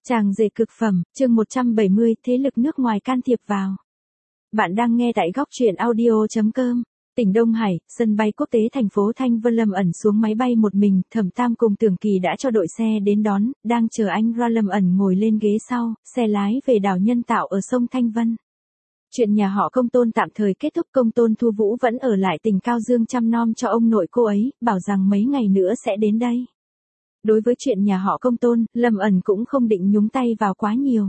Tràng rể cực phẩm, chương 170, thế lực nước ngoài can thiệp vào. Bạn đang nghe tại góc truyện audio.com. Tỉnh Đông Hải, sân bay quốc tế thành phố Thanh Vân. Lâm ẩn xuống máy bay một mình, Thẩm Tam cùng Tưởng Kỳ đã cho đội xe đến đón, đang chờ anh ra. Lâm ẩn ngồi lên ghế sau, xe lái về đảo Nhân Tạo ở sông Thanh Vân. Chuyện nhà họ Công Tôn tạm thời kết thúc. Công Tôn Thu Vũ vẫn ở lại tỉnh Cao Dương chăm nom cho ông nội cô ấy, bảo rằng mấy ngày nữa sẽ đến đây. Đối với chuyện nhà họ Công Tôn, Lâm ẩn cũng không định nhúng tay vào quá nhiều.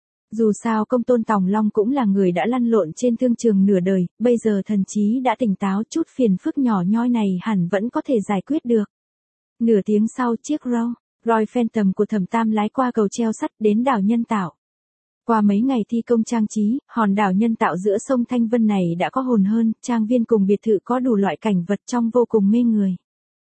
Dù sao Công Tôn Tòng Long cũng là người đã lăn lộn trên thương trường nửa đời, bây giờ thần trí đã tỉnh táo, chút phiền phức nhỏ nhoi này hẳn vẫn có thể giải quyết được. Nửa tiếng sau, chiếc Royal Phantom của Thẩm Tam lái qua cầu treo sắt đến đảo Nhân Tạo. Qua mấy ngày thi công trang trí, hòn đảo Nhân Tạo giữa sông Thanh Vân này đã có hồn hơn, trang viên cùng biệt thự có đủ loại cảnh vật trong vô cùng mê người.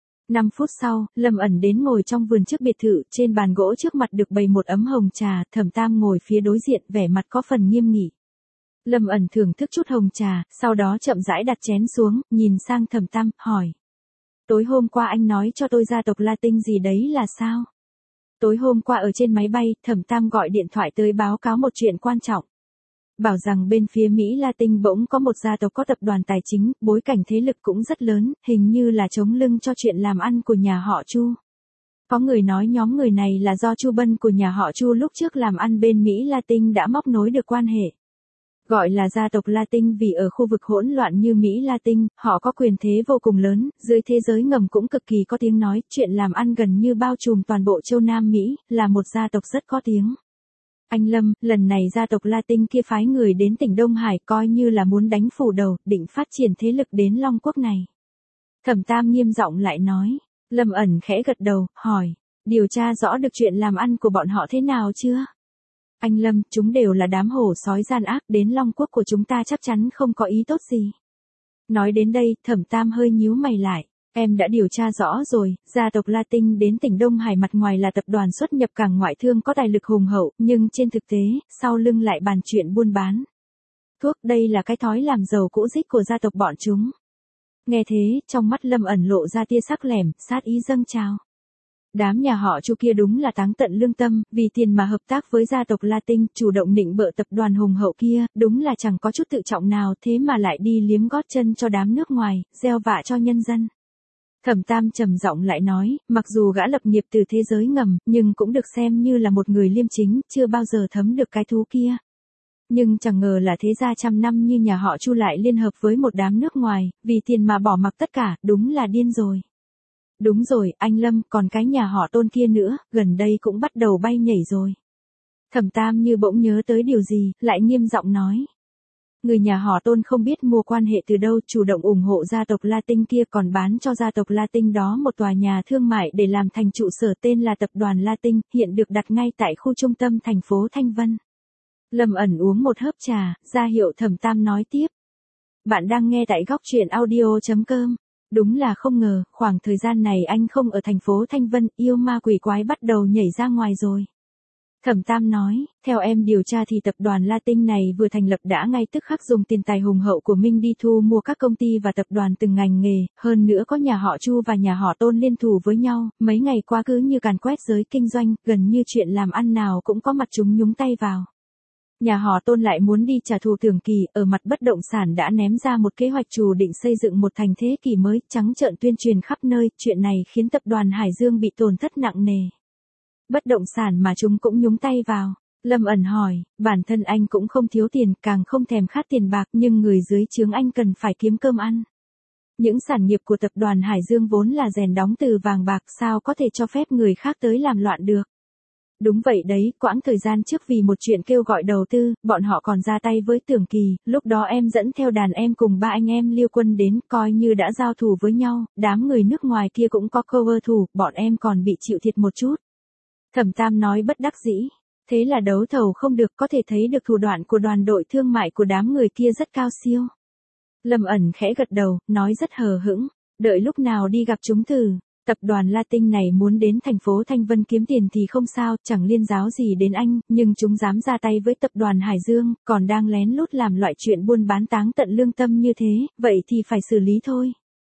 5 phút sau, Lâm ẩn đến ngồi trong vườn trước biệt thự, trên bàn gỗ trước mặt được bày một ấm hồng trà, Thẩm Tam ngồi phía đối diện, vẻ mặt có phần nghiêm nghị. Lâm ẩn thưởng thức chút hồng trà, sau đó chậm rãi đặt chén xuống, nhìn sang Thẩm Tam, hỏi. Tối hôm qua anh nói cho tôi gia tộc La Tinh gì đấy là sao? Tối hôm qua ở trên máy bay, Thẩm Tam gọi điện thoại tới báo cáo một chuyện quan trọng. Bảo rằng bên phía Mỹ Latin bỗng có một gia tộc có tập đoàn tài chính, bối cảnh thế lực cũng rất lớn, hình như là chống lưng cho chuyện làm ăn của nhà họ Chu. Có người nói nhóm người này là do Chu Bân của nhà họ Chu lúc trước làm ăn bên Mỹ Latin đã móc nối được quan hệ. Gọi là gia tộc Latin vì ở khu vực hỗn loạn như Mỹ Latin, họ có quyền thế vô cùng lớn, dưới thế giới ngầm cũng cực kỳ có tiếng nói, chuyện làm ăn gần như bao trùm toàn bộ châu Nam Mỹ, là một gia tộc rất có tiếng. Anh Lâm, lần này gia tộc Latin kia phái người đến tỉnh Đông Hải coi như là muốn đánh phủ đầu, định phát triển thế lực đến Long Quốc này. Thẩm Tam nghiêm giọng lại nói. Lâm ẩn khẽ gật đầu, hỏi, điều tra rõ được chuyện làm ăn của bọn họ thế nào chưa? Anh Lâm, chúng đều là đám hổ sói gian ác, đến Long Quốc của chúng ta chắc chắn không có ý tốt gì. Nói đến đây, Thẩm Tam hơi nhíu mày lại. Em đã điều tra rõ rồi, gia tộc Latin đến tỉnh Đông Hải mặt ngoài là tập đoàn xuất nhập cảng ngoại thương có tài lực hùng hậu, nhưng trên thực tế, sau lưng lại bàn chuyện buôn bán thuốc, đây là cái thói làm giàu cũ rích của gia tộc bọn chúng. Nghe thế, trong mắt Lâm ẩn lộ ra tia sắc lẻm, sát ý dâng trào. Đám nhà họ Chu kia đúng là táng tận lương tâm, vì tiền mà hợp tác với gia tộc Latin, chủ động nịnh bợ tập đoàn hùng hậu kia, đúng là chẳng có chút tự trọng nào, thế mà lại đi liếm gót chân cho đám nước ngoài, gieo vạ cho nhân dân. Thẩm Tam trầm giọng lại nói, mặc dù gã lập nghiệp từ thế giới ngầm, nhưng cũng được xem như là một người liêm chính, chưa bao giờ thấm được cái thú kia. Nhưng chẳng ngờ là thế gia trăm năm như nhà họ Chu lại liên hợp với một đám nước ngoài, vì tiền mà bỏ mặc tất cả, đúng là điên rồi. Đúng rồi, anh Lâm, còn cái nhà họ Tôn kia nữa, gần đây cũng bắt đầu bay nhảy rồi. Thẩm Tam như bỗng nhớ tới điều gì, lại nghiêm giọng nói. Người nhà họ Tôn không biết mua quan hệ từ đâu, chủ động ủng hộ gia tộc Latin kia, còn bán cho gia tộc Latin đó một tòa nhà thương mại để làm thành trụ sở, tên là tập đoàn Latin, hiện được đặt ngay tại khu trung tâm thành phố Thanh Vân. Lâm ẩn uống một hớp trà, ra hiệu Thẩm Tam nói tiếp. Bạn đang nghe tại góc truyện audio.com. Đúng là không ngờ, khoảng thời gian này anh không ở thành phố Thanh Vân, yêu ma quỷ quái bắt đầu nhảy ra ngoài rồi. Thẩm Tam nói, theo em điều tra thì tập đoàn Latin này vừa thành lập đã ngay tức khắc dùng tiền tài hùng hậu của Minh đi thu mua các công ty và tập đoàn từng ngành nghề, hơn nữa có nhà họ Chu và nhà họ Tôn liên thủ với nhau, mấy ngày qua cứ như càn quét giới kinh doanh, gần như chuyện làm ăn nào cũng có mặt chúng nhúng tay vào. Nhà họ Tôn lại muốn đi trả thù Tưởng Kỳ, ở mặt bất động sản đã ném ra một kế hoạch chủ định xây dựng một thành thế kỷ mới, trắng trợn tuyên truyền khắp nơi, chuyện này khiến tập đoàn Hải Dương bị tổn thất nặng nề. Bất động sản mà chúng cũng nhúng tay vào. Lâm ẩn hỏi, bản thân anh cũng không thiếu tiền, càng không thèm khát tiền bạc, nhưng người dưới trướng anh cần phải kiếm cơm ăn. Những sản nghiệp của tập đoàn Hải Dương vốn là rèn đóng từ vàng bạc, sao có thể cho phép người khác tới làm loạn được. Đúng vậy đấy, quãng thời gian trước vì một chuyện kêu gọi đầu tư, bọn họ còn ra tay với Tưởng Kỳ, lúc đó em dẫn theo đàn em cùng ba anh em Liêu Quân đến, coi như đã giao thủ với nhau, đám người nước ngoài kia cũng có cover thủ, bọn em còn bị chịu thiệt một chút. Thẩm Tam nói bất đắc dĩ, thế là đấu thầu không được, có thể thấy được thủ đoạn của đoàn đội thương mại của đám người kia rất cao siêu. Lâm ẩn khẽ gật đầu, nói rất hờ hững, đợi lúc nào đi gặp chúng thử. Tập đoàn Latin này muốn đến thành phố Thanh Vân kiếm tiền thì không sao, chẳng liên giáo gì đến anh, nhưng chúng dám ra tay với tập đoàn Hải Dương, còn đang lén lút làm loại chuyện buôn bán táng tận lương tâm như thế, vậy thì phải xử lý thôi.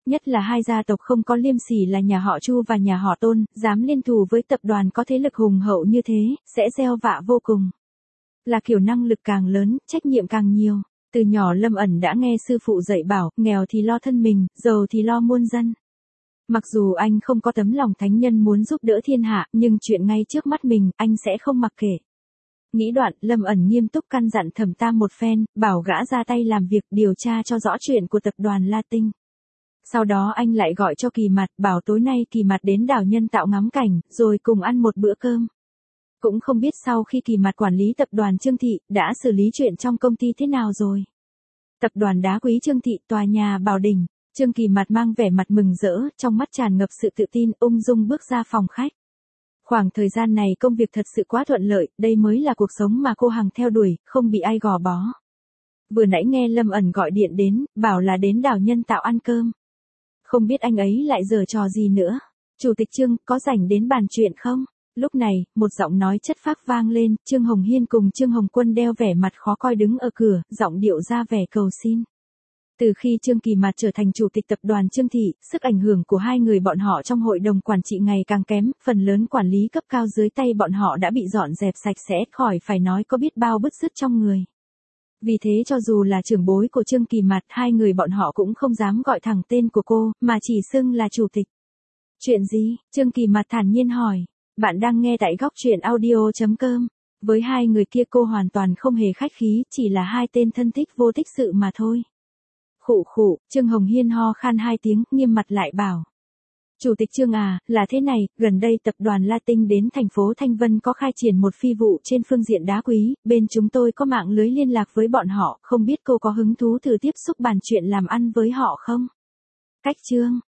Nhất là hai gia tộc không có liêm sỉ là nhà họ Chu và nhà họ Tôn, dám liên thủ với tập đoàn có thế lực hùng hậu như thế, sẽ gieo vạ vô cùng. Là kiểu năng lực càng lớn, trách nhiệm càng nhiều. Từ nhỏ Lâm ẩn đã nghe sư phụ dạy bảo, nghèo thì lo thân mình, giàu thì lo muôn dân. Mặc dù anh không có tấm lòng thánh nhân muốn giúp đỡ thiên hạ, nhưng chuyện ngay trước mắt mình, anh sẽ không mặc kệ. Nghĩ đoạn, Lâm ẩn nghiêm túc căn dặn Thẩm Tam một phen, bảo gã ra tay làm việc điều tra cho rõ chuyện của tập đoàn La Tinh. Sau đó anh lại gọi cho Kỳ Mặt, bảo tối nay Kỳ Mặt đến đảo Nhân Tạo ngắm cảnh, rồi cùng ăn một bữa cơm. Cũng không biết sau khi Kỳ Mặt quản lý tập đoàn Trương Thị, đã xử lý chuyện trong công ty thế nào rồi. Tập đoàn đá quý Trương Thị, tòa nhà Bảo Đỉnh. Trương Kỳ Mặt mang vẻ mặt mừng rỡ, trong mắt tràn ngập sự tự tin, ung dung bước ra phòng khách. Khoảng thời gian này công việc thật sự quá thuận lợi, đây mới là cuộc sống mà cô hằng theo đuổi, không bị ai gò bó. Vừa nãy nghe Lâm ẩn gọi điện đến, bảo là đến đảo Nhân Tạo ăn cơm. Không biết anh ấy lại giở trò gì nữa. Chủ tịch Trương, có rảnh đến bàn chuyện không? Lúc này, một giọng nói chất phác vang lên, Trương Hồng Hiên cùng Trương Hồng Quân đeo vẻ mặt khó coi đứng ở cửa, giọng điệu ra vẻ cầu xin. Từ khi Trương Kỳ Mạt trở thành chủ tịch tập đoàn Trương Thị, sức ảnh hưởng của hai người bọn họ trong hội đồng quản trị ngày càng kém, phần lớn quản lý cấp cao dưới tay bọn họ đã bị dọn dẹp sạch sẽ, khỏi phải nói có biết bao bứt rứt trong người. Vì thế cho dù là trưởng bối của Trương Kỳ Mạt, hai người bọn họ cũng không dám gọi thẳng tên của cô, mà chỉ xưng là chủ tịch. Chuyện gì? Trương Kỳ Mạt thản nhiên hỏi. Bạn đang nghe tại góc truyện audio.com. Với hai người kia cô hoàn toàn không hề khách khí, chỉ là hai tên thân thích vô tích sự mà thôi. Khụ khụ, Trương Hồng Hiên ho khan hai tiếng, nghiêm mặt lại bảo. Chủ tịch Trương à, là thế này, gần đây tập đoàn La Tinh đến thành phố Thanh Vân có khai triển một phi vụ trên phương diện đá quý, bên chúng tôi có mạng lưới liên lạc với bọn họ, không biết cô có hứng thú thử tiếp xúc bàn chuyện làm ăn với họ không? Cách Trương,